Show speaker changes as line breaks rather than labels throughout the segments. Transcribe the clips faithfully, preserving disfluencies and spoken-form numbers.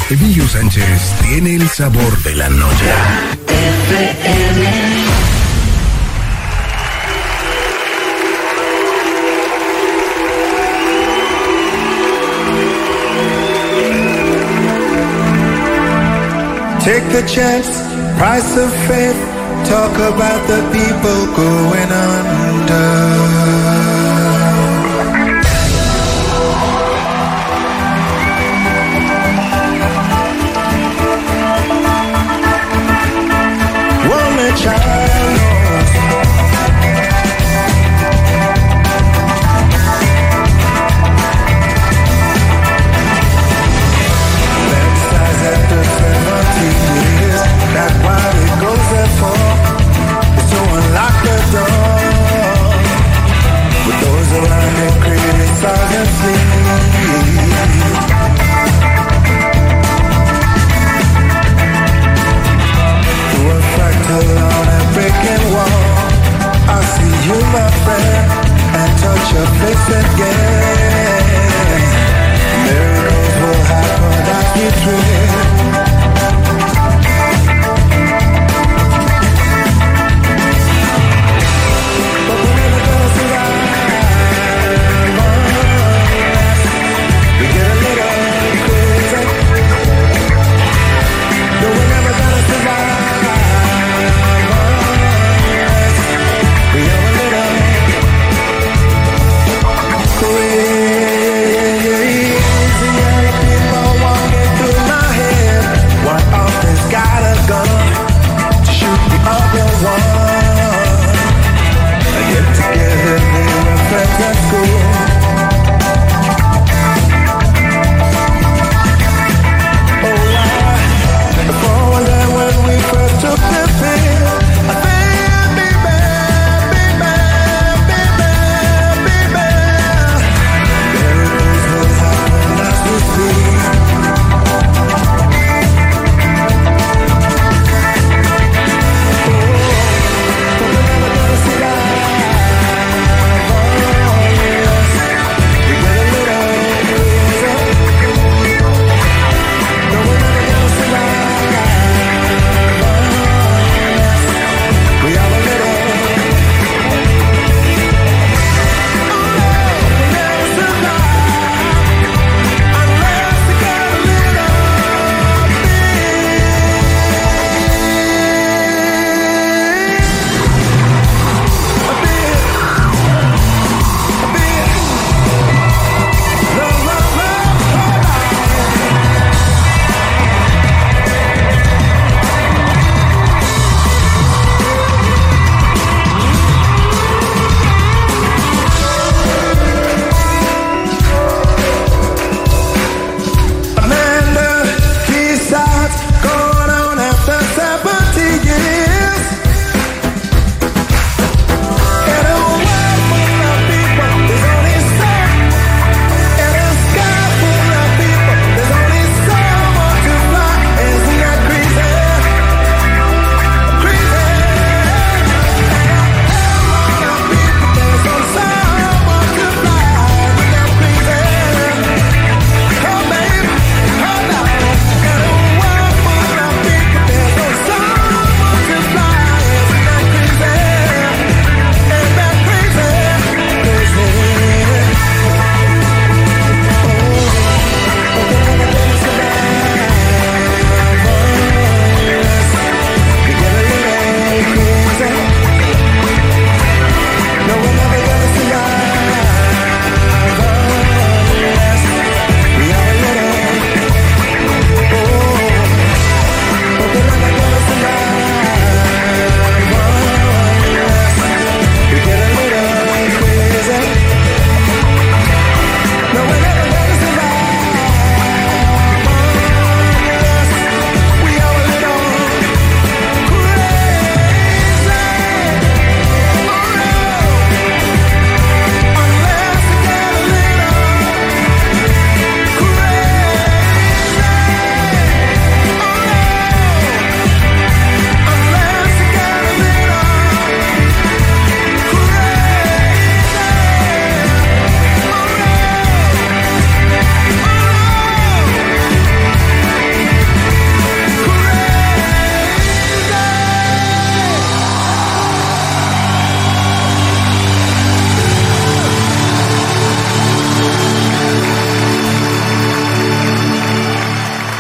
Emilio Sánchez tiene el sabor de la noche. F M.
Take the chance, price of faith. Talk about the people going under. Only child knows. Baptized after seventy years. That's what it goes there for. Is to unlock the door.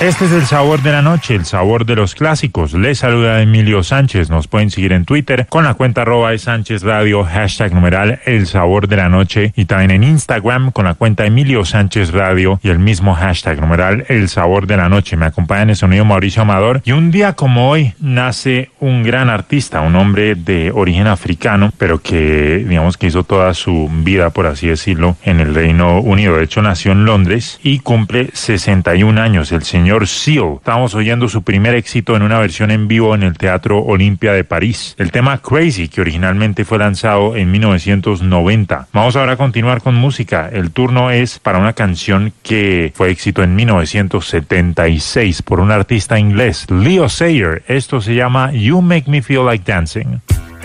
Este es el sabor de la noche, el sabor de los clásicos. Les saluda Emilio Sánchez. Nos pueden seguir en Twitter con la cuenta arroba de Sánchez Radio, hashtag numeral el sabor de la noche, y también en Instagram con la cuenta Emilio Sánchez Radio y el mismo hashtag numeral el sabor de la noche. Me acompaña en el sonido Mauricio Amador, y un día como hoy nace un gran artista, un hombre de origen africano, pero que digamos que hizo toda su vida, por así decirlo, en el Reino Unido. De hecho, nació en Londres y cumple sesenta y un años, el señor Seal. Estamos oyendo su primer éxito en una versión en vivo en el Teatro Olimpia de París, el tema Crazy, que originalmente fue lanzado en mil novecientos noventa. Vamos ahora a continuar con música. El turno es para una canción que fue éxito en mil novecientos setenta y seis por un artista inglés, Leo Sayer. Esto se llama You Make Me Feel Like Dancing.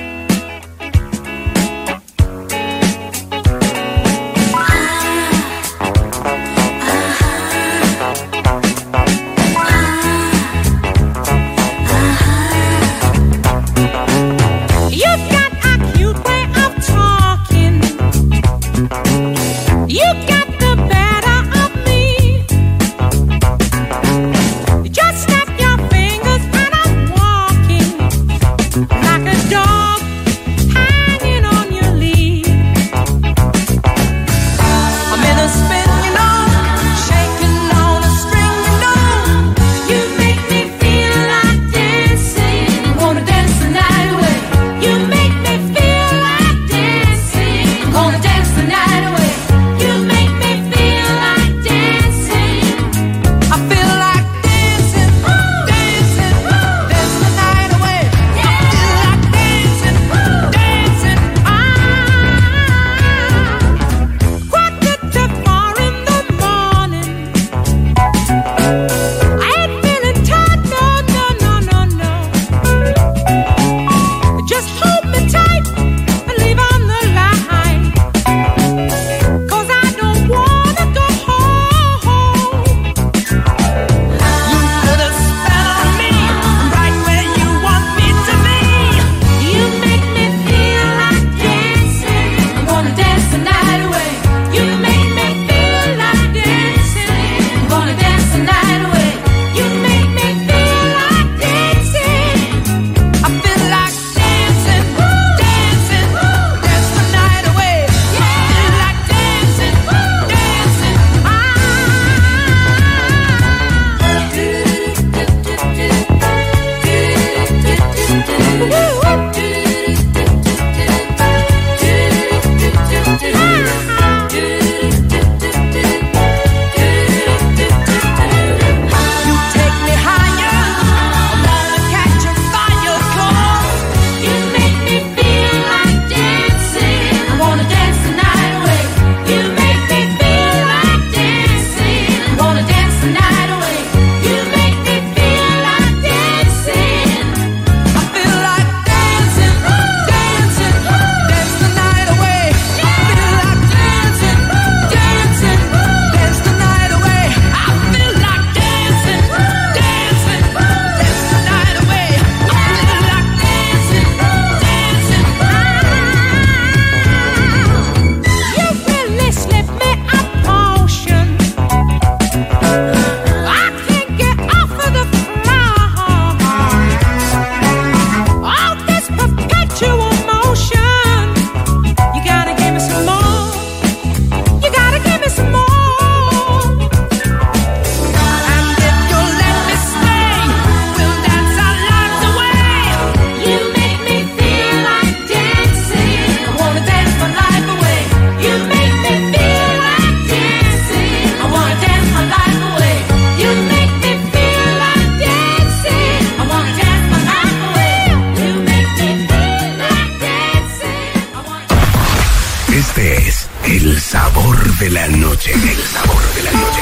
de la noche. El sabor de la noche.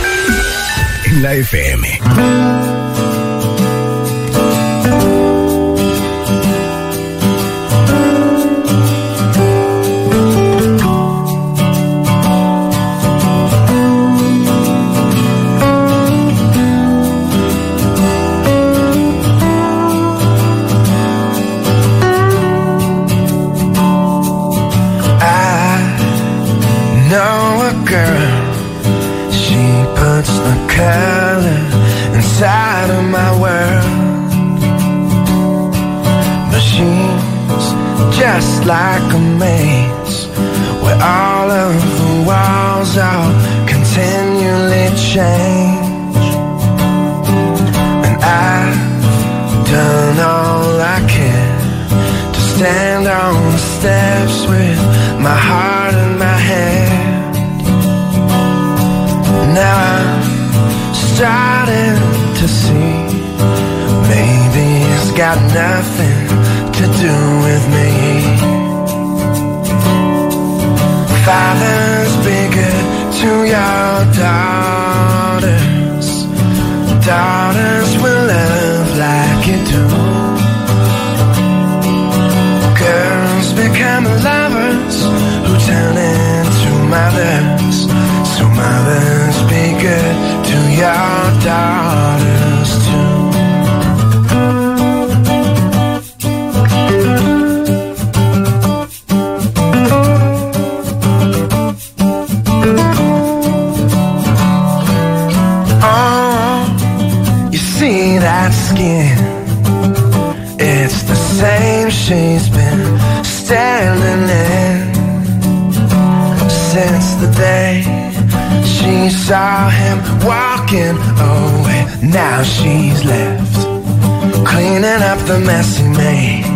En la F M.
just like a maze, where all of the walls are continually change. And I've done all I can to stand on the steps with my heart in my hand. Now I'm starting to see, maybe it's got nothing to do with me. Fathers, be good to your daughters. Daughters will love like you do. Girls become lovers who turn into mothers. So mothers, be good to your daughters too. Skin, it's the same she's been standing in since the day she saw him walking away. Now she's left cleaning up the mess he made.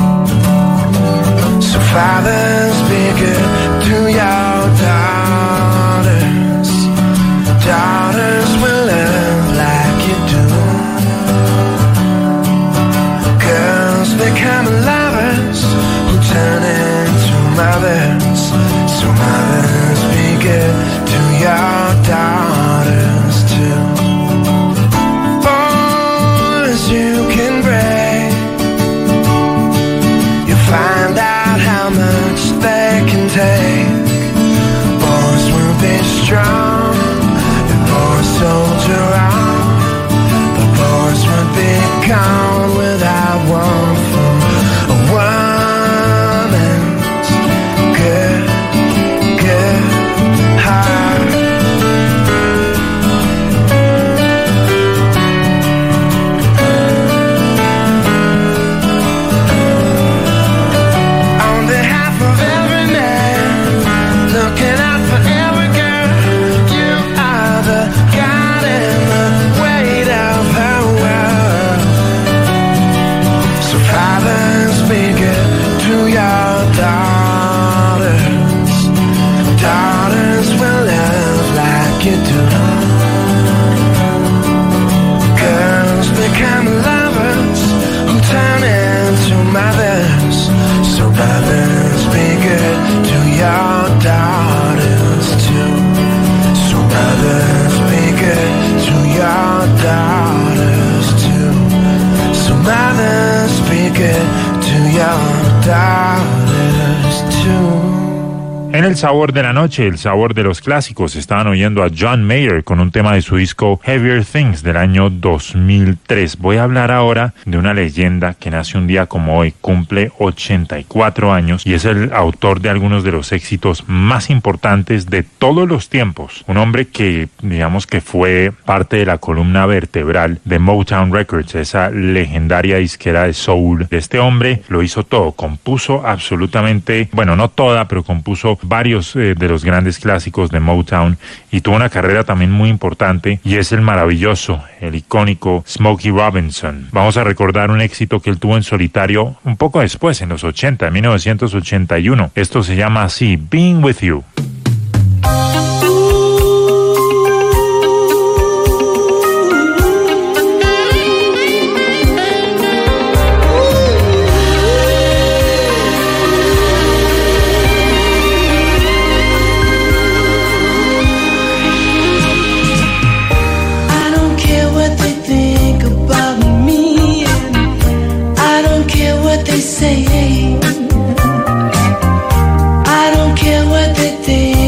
So fathers, be good to your daughters. Daughters will love like you do. Become lovers who turn into mothers. So mothers, be good to your daughters too. Boys you can break, you find out how much they can take. Boys will be strong and boys soldier on, but boys will be gone without one. Woman's good, good heart. On behalf of every man, looking out for every girl, you are the God and the weight of her world. So fathers, be good to your daughters. Daughters will love like you do. Girls become lovers who turn into mothers. So mothers, be good to your daughters too. So mothers, be good to your daughters too. So mothers, be good to your daughters too.
En el sabor de la noche, el sabor de los clásicos, estaban oyendo a John Mayer con un tema de su disco Heavier Things del año dos mil tres. Voy a hablar ahora de una leyenda que nace un día como hoy, cumple ochenta y cuatro años y es el autor de algunos de los éxitos más importantes de todos los tiempos. Un hombre que, digamos que fue parte de la columna vertebral de Motown Records, esa legendaria disquera de soul. Este hombre lo hizo todo, compuso absolutamente, bueno, no toda, pero compuso varios eh, de los grandes clásicos de Motown y tuvo una carrera también muy importante y es el maravilloso, el icónico Smokey Robinson. Vamos a recordar un éxito que él tuvo en solitario un poco después, en los ochenta, en mil novecientos ochenta y uno. Esto se llama así, Being With You.
Say, I don't care what they think.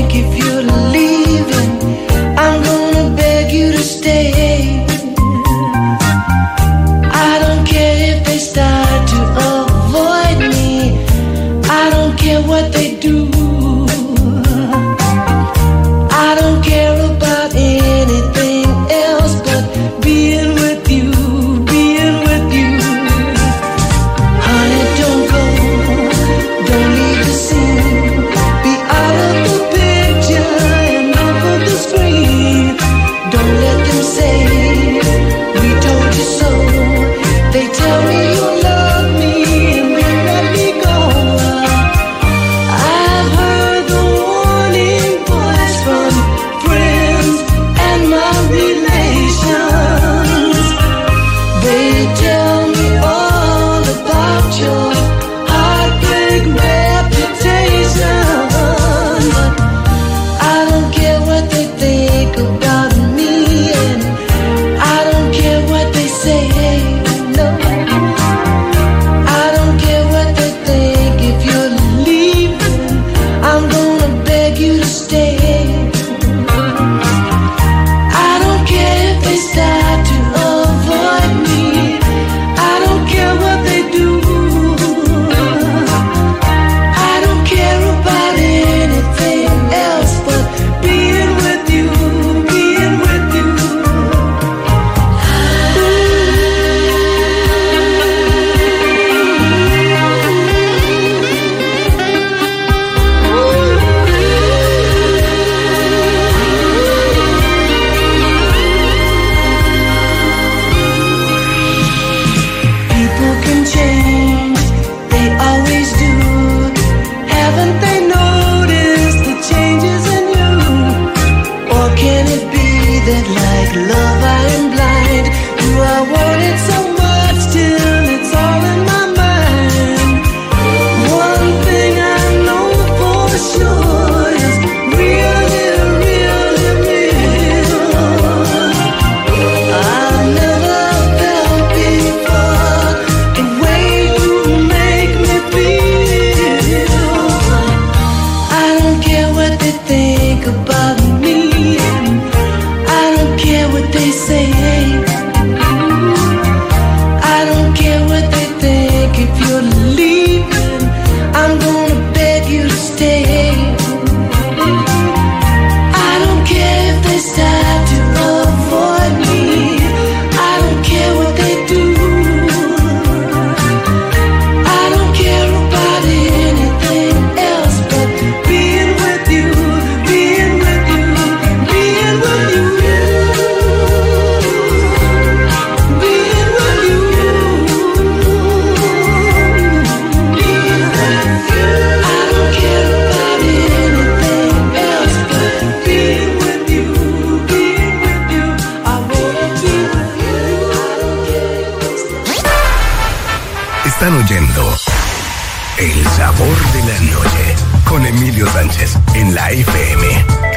Están oyendo El Sabor de la Noche con Emilio Sánchez en la F M.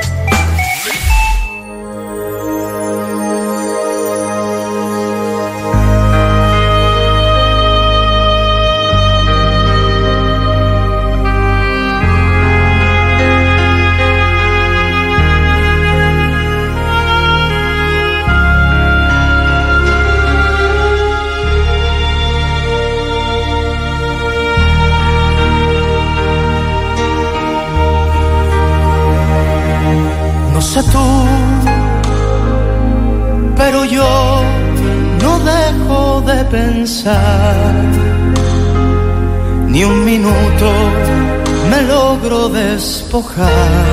No sé tú, pero yo no dejo de pensar, ni un minuto me logro despojar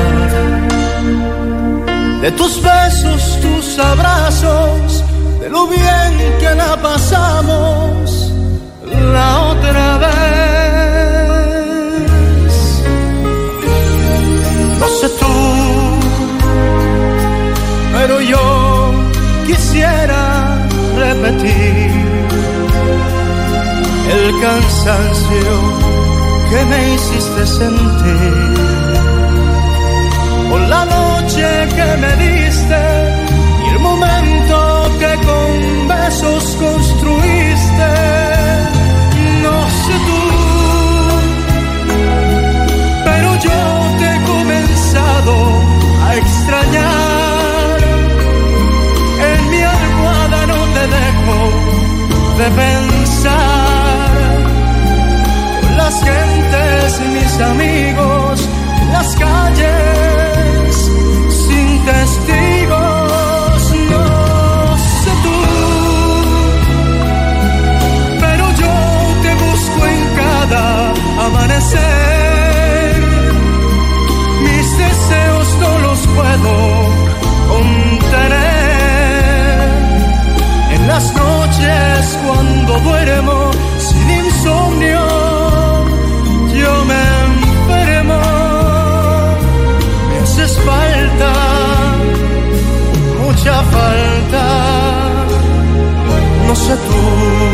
de tus besos, tus abrazos, de lo bien que la pasamos la otra vez. No sé tú, pero yo quisiera repetir el cansancio que me hiciste sentir, por la noche que me diste y el momento que con besos construiste. No sé tú, pero yo te he comenzado a extrañar. En mi almohada no te dejo de pensar. Con las gentes y mis amigos, las calles sin testigos. No sé tú, pero yo te busco en cada amanecer. Mis deseos no los puedo contener. En las noches cuando duermo sin insomnio, yo me enfermo. Me haces falta, mucha falta. No sé tú.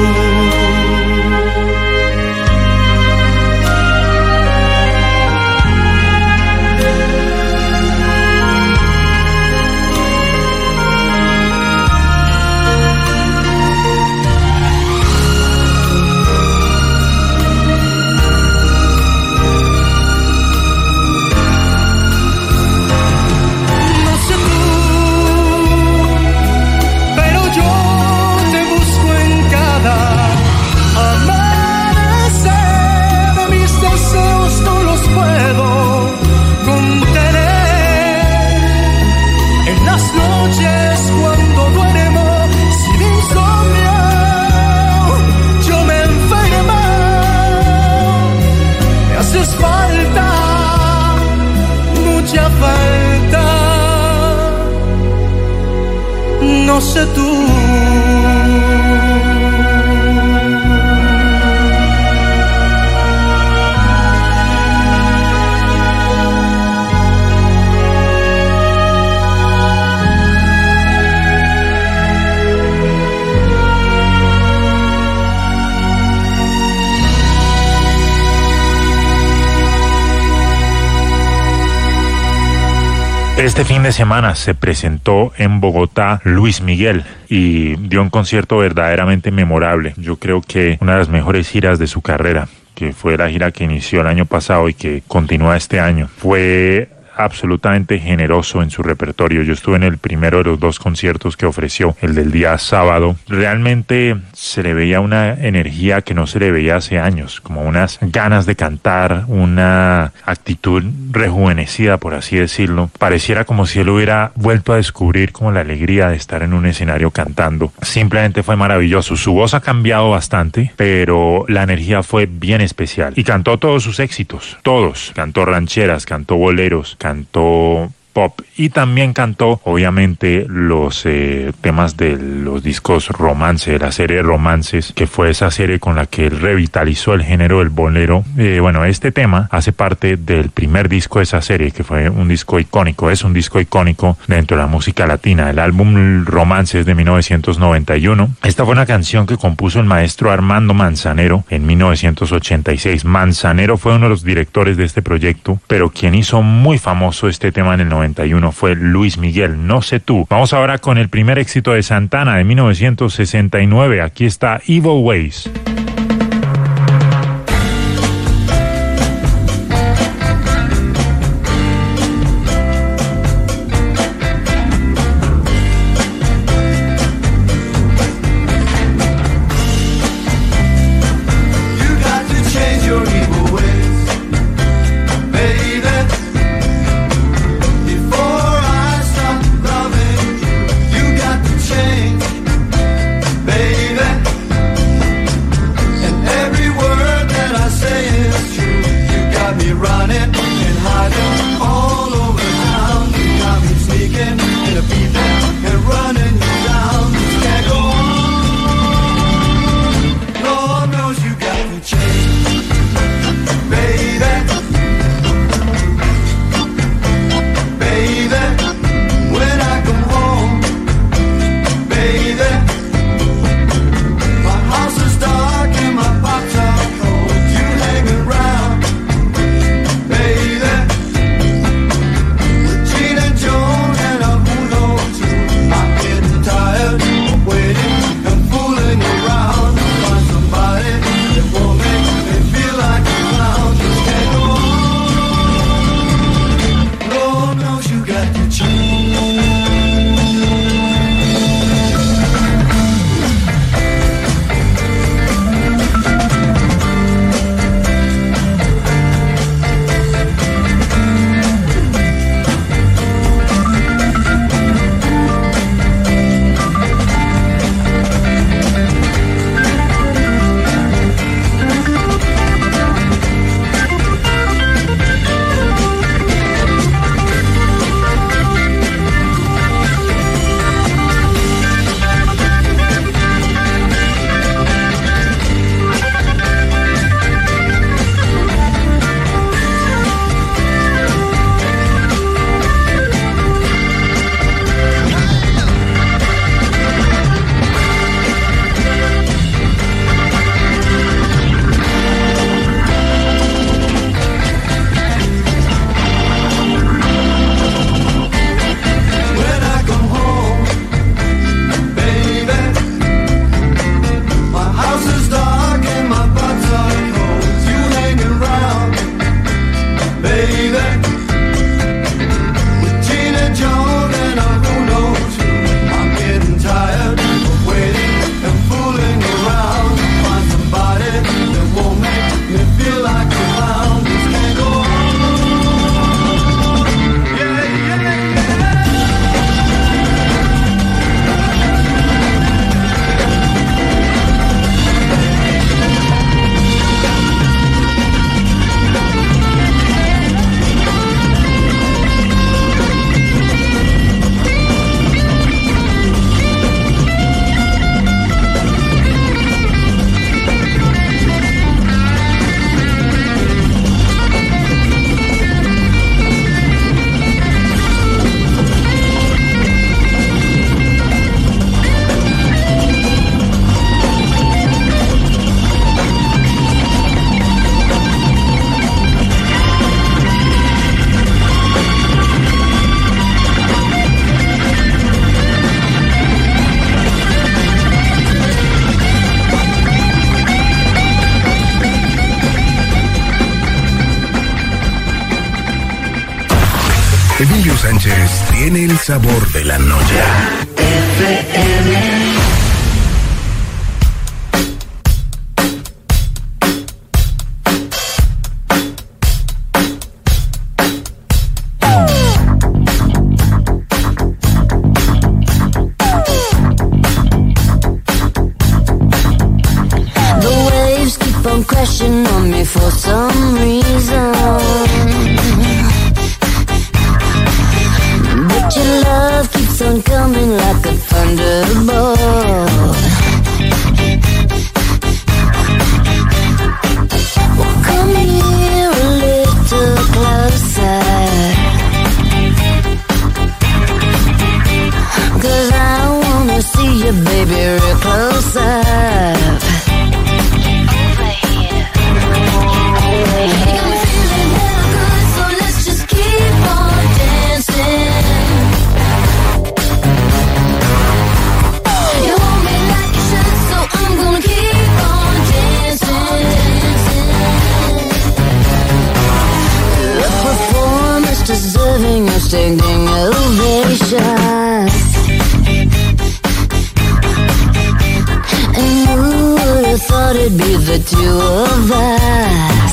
No sé tú.
Este fin de semana se presentó en Bogotá Luis Miguel y dio un concierto verdaderamente memorable. Yo creo que una de las mejores giras de su carrera, que fue la gira que inició el año pasado y que continúa este año. Fue absolutamente generoso en su repertorio. Yo estuve en el primero de los dos conciertos que ofreció, el del día sábado. Realmente se le veía una energía que no se le veía hace años, como unas ganas de cantar, una actitud rejuvenecida, por así decirlo. Pareciera como si él hubiera vuelto a descubrir como la alegría de estar en un escenario cantando. Simplemente fue maravilloso. Su voz ha cambiado bastante, pero la energía fue bien especial. Y cantó todos sus éxitos, todos. Cantó rancheras, cantó boleros, cantó pop, y también cantó obviamente los eh, temas de los discos Romance, de la serie Romances, que fue esa serie con la que él revitalizó el género del bolero. Eh, bueno, este tema hace parte del primer disco de esa serie, que fue un disco icónico, es un disco icónico dentro de la música latina, el álbum Romances de mil novecientos noventa y uno. Esta fue una canción que compuso el maestro Armando Manzanero en mil novecientos ochenta y seis. Manzanero fue uno de los directores de este proyecto, pero quien hizo muy famoso este tema en el noventa y uno fue Luis Miguel, No sé tú. Vamos ahora con el primer éxito de Santana de mil novecientos sesenta y nueve. Aquí está Evil Ways.
Emilio Sánchez tiene el sabor de la noche. F M.
Crashing on me for some reason. your love keeps on coming like a thunderbolt. Well, come here a little closer, 'cause I wanna see you, baby, real close up. Deserving of standing ovation. And who would have thought it'd be the two of us?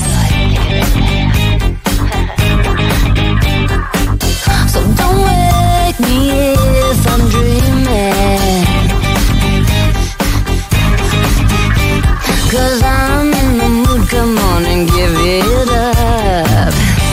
So don't wake me if I'm dreaming, 'cause I'm in the mood, come on and give it up.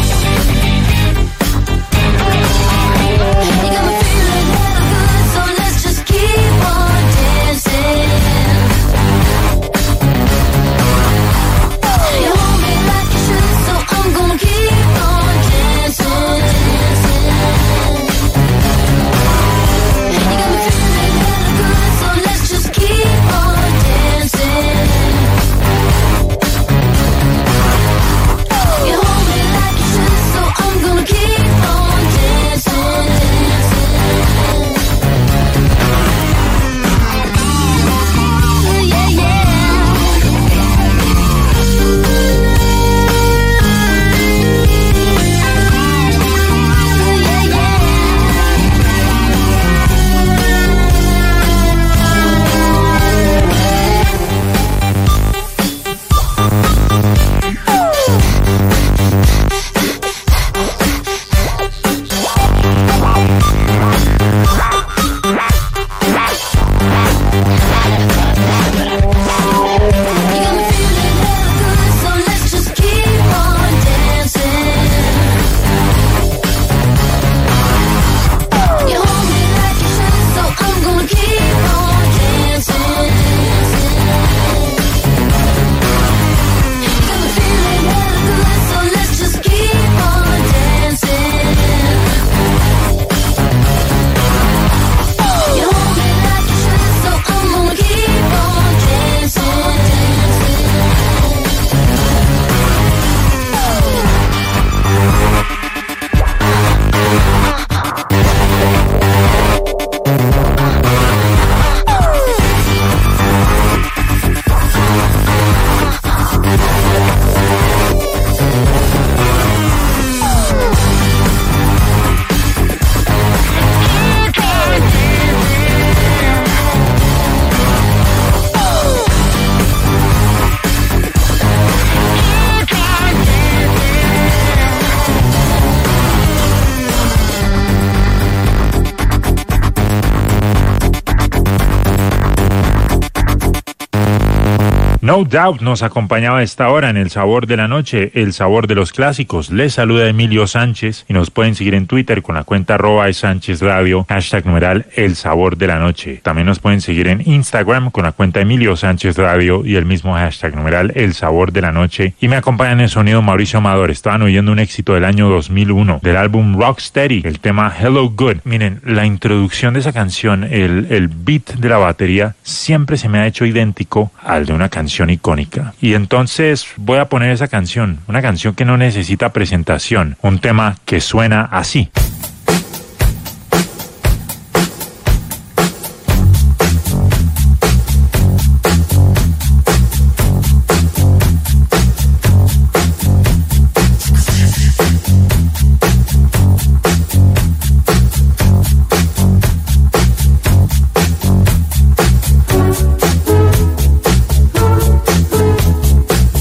No Doubt nos acompañaba a esta hora en El Sabor de la Noche, el sabor de los clásicos. Les saluda Emilio Sánchez y nos pueden seguir en Twitter con la cuenta arroba de Sánchez Radio, hashtag numeral El Sabor de la Noche. También nos pueden seguir en Instagram con la cuenta Emilio Sánchez Radio y el mismo hashtag numeral El Sabor de la Noche. Y me acompañan en el sonido Mauricio Amador. Estaban oyendo un éxito del año dos mil uno, del álbum Rocksteady, el tema Hello Good. Miren, la introducción de esa canción, el, el beat de la batería, siempre se me ha hecho idéntico al de una canción icónica. Y entonces voy a poner esa canción, una canción que no necesita presentación, un tema que suena así.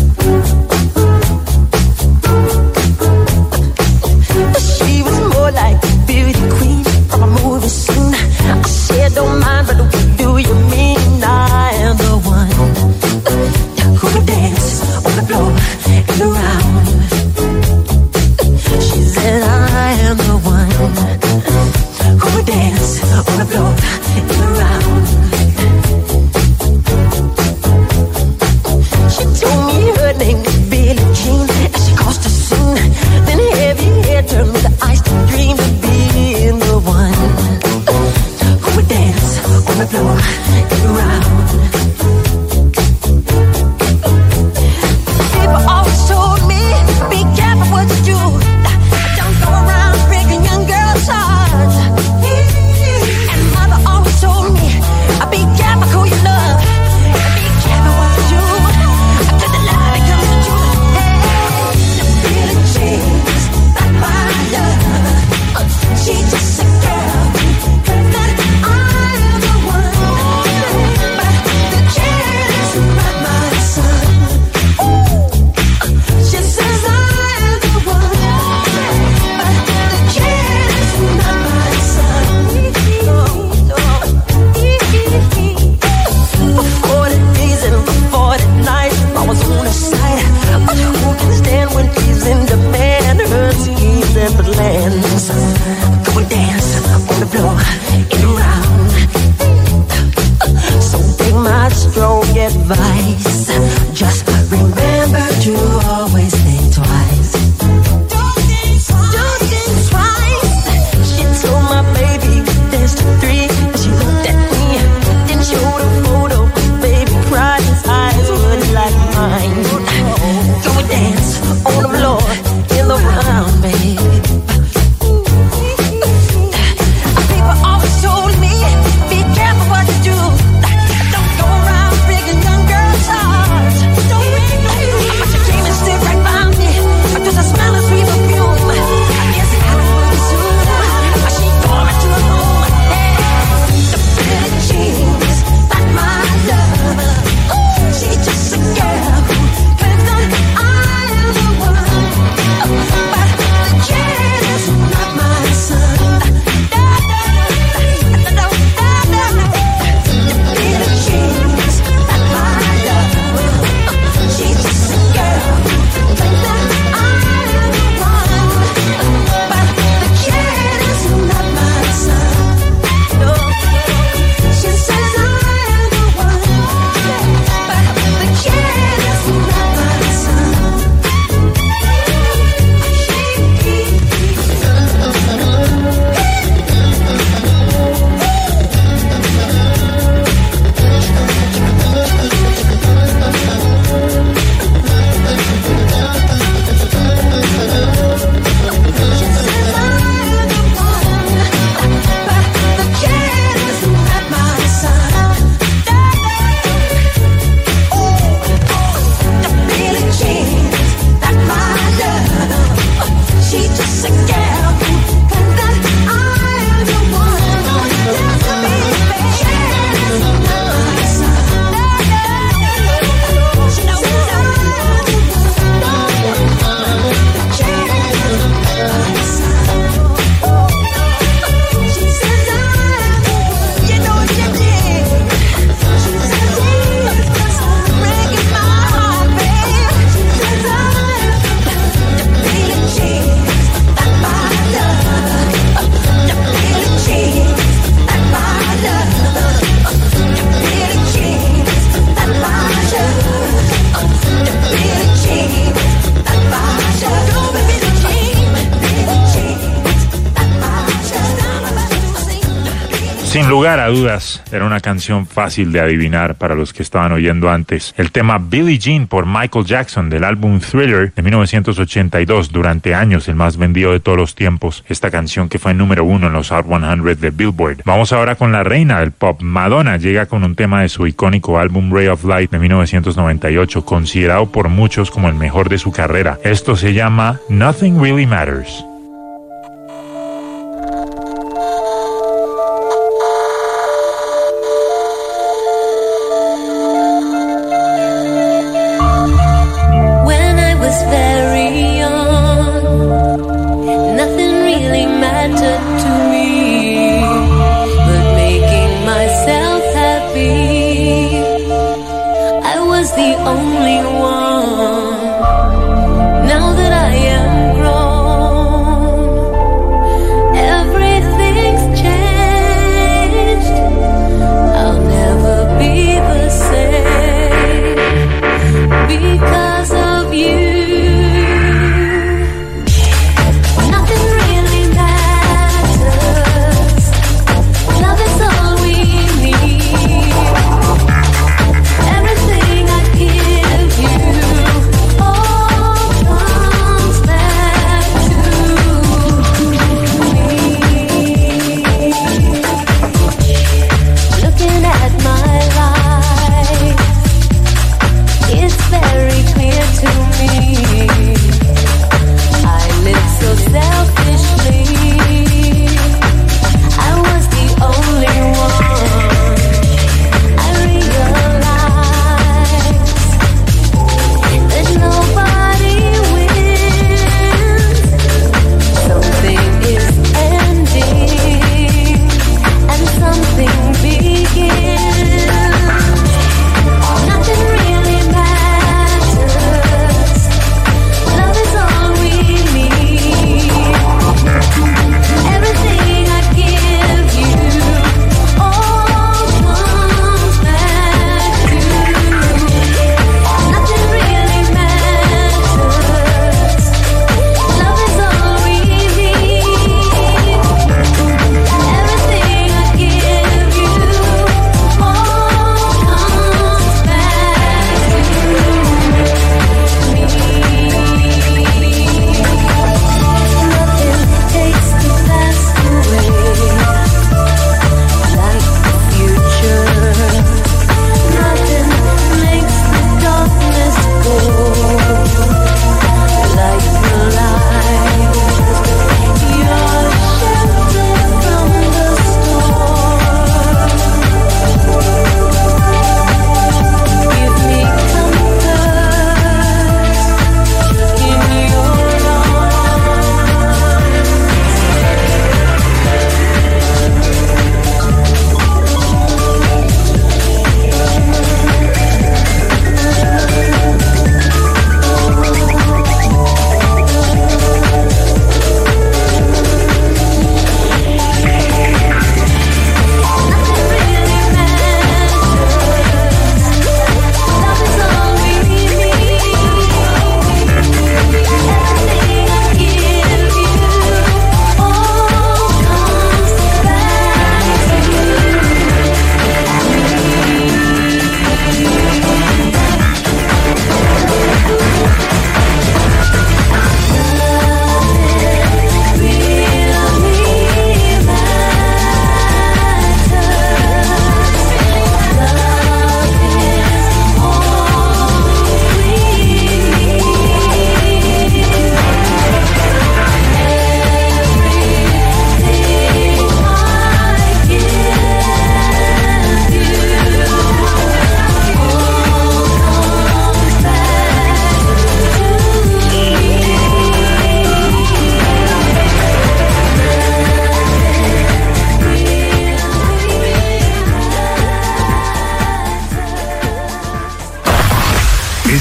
She was more like
Sin lugar a dudas, era una canción fácil de adivinar para los que estaban oyendo antes. El tema Billie Jean por Michael Jackson del álbum Thriller de mil novecientos ochenta y dos, durante años el más vendido de todos los tiempos. Esta canción que fue número uno en los Hot cien de Billboard. Vamos ahora con la reina del pop. Madonna llega con un tema de su icónico álbum Ray of Light de mil novecientos noventa y ocho, considerado por muchos como el mejor de su carrera. Esto se llama Nothing Really Matters.
Love is all we need.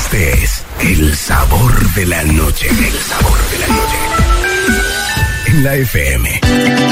Este es el sabor de la noche. El sabor de la noche. En la F M.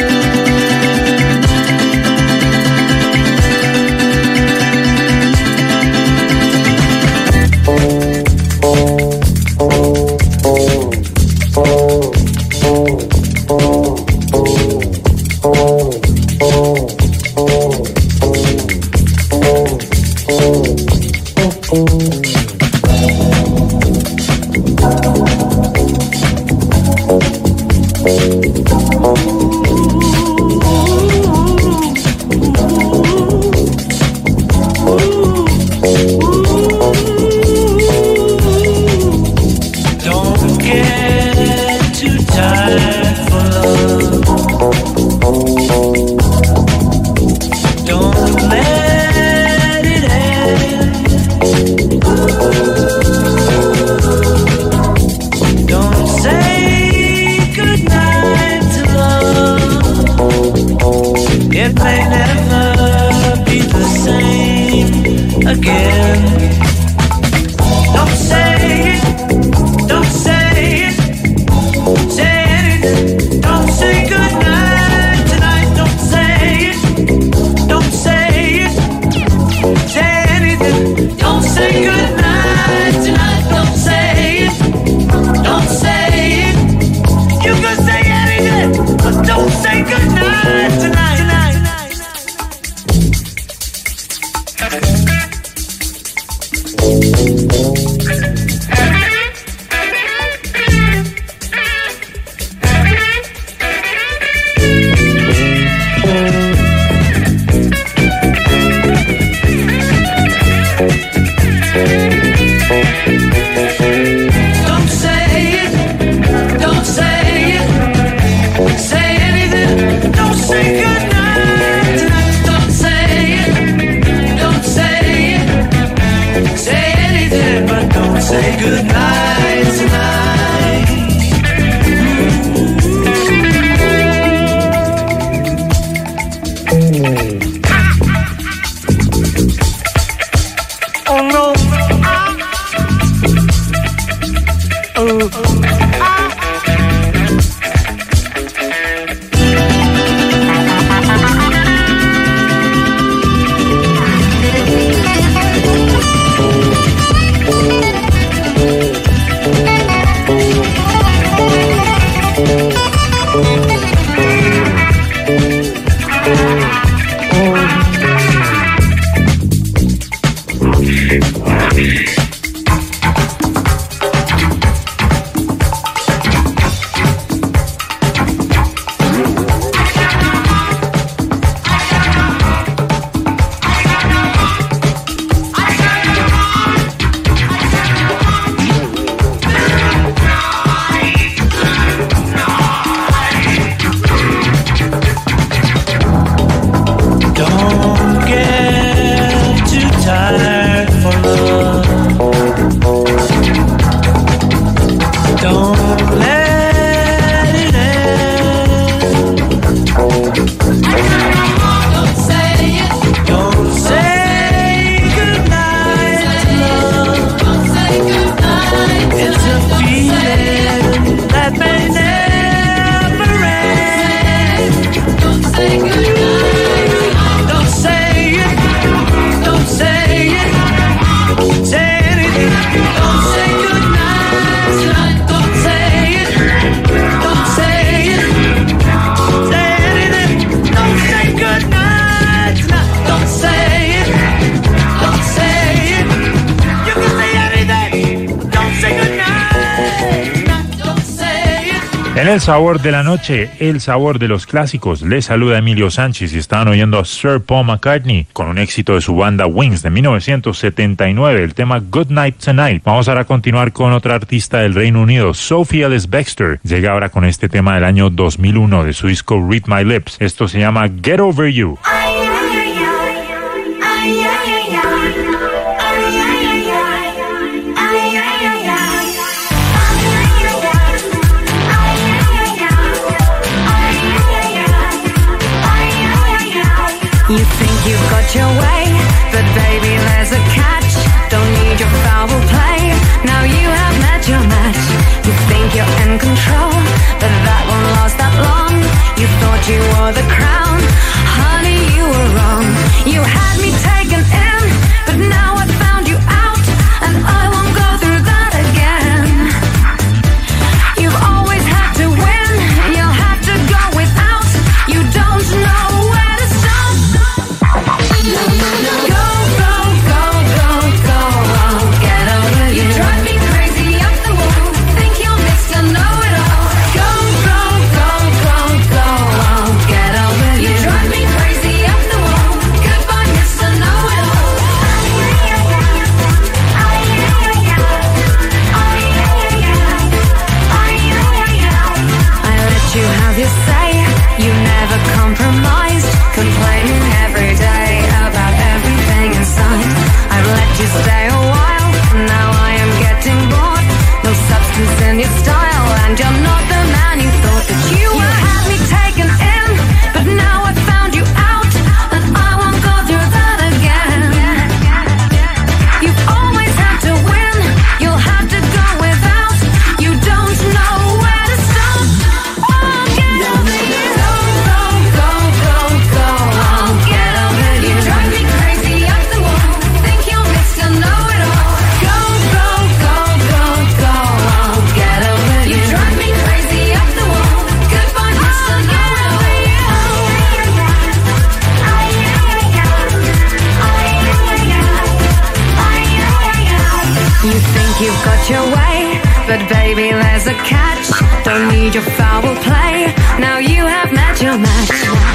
El sabor de la noche, el sabor de los clásicos. Les saluda Emilio Sánchez y están oyendo a Sir Paul McCartney con un éxito de su banda Wings de mil novecientos setenta y nueve, el tema Good Night Tonight. Vamos ahora a continuar con otra artista del Reino Unido, Sophie Ellis-Bextor. Llega ahora con este tema del año dos mil uno de su disco Read My Lips. Esto se llama Get Over You.
You think you've got your way, but baby there's a catch. Don't need your foul play. you've got your way, but baby, there's a catch. Don't need your foul play. Now you have met your match.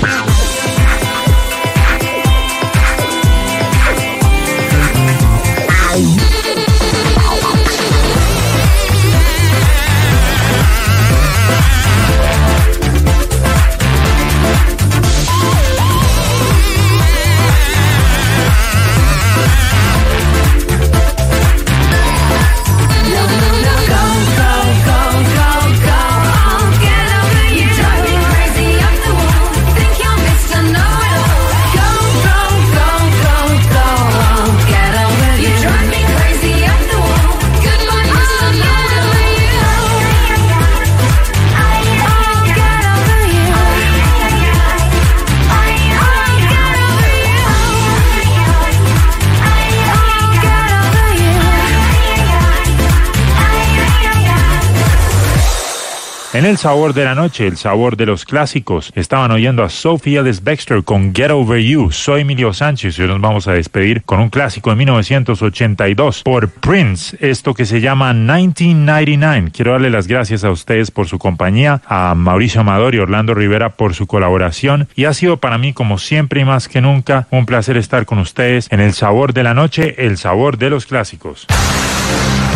En el sabor de la noche, el sabor de los clásicos, estaban oyendo a Sophie Ellis-Bextor con Get Over You. Soy Emilio Sánchez y hoy nos vamos a despedir con un clásico de mil novecientos ochenta y dos por Prince, esto que se llama nineteen ninety-nine. Quiero darle las gracias a ustedes por su compañía, a Mauricio Amador y Orlando Rivera por su colaboración, y ha sido para mí, como siempre y más que nunca, un placer estar con ustedes en el sabor de la noche, el sabor de los clásicos.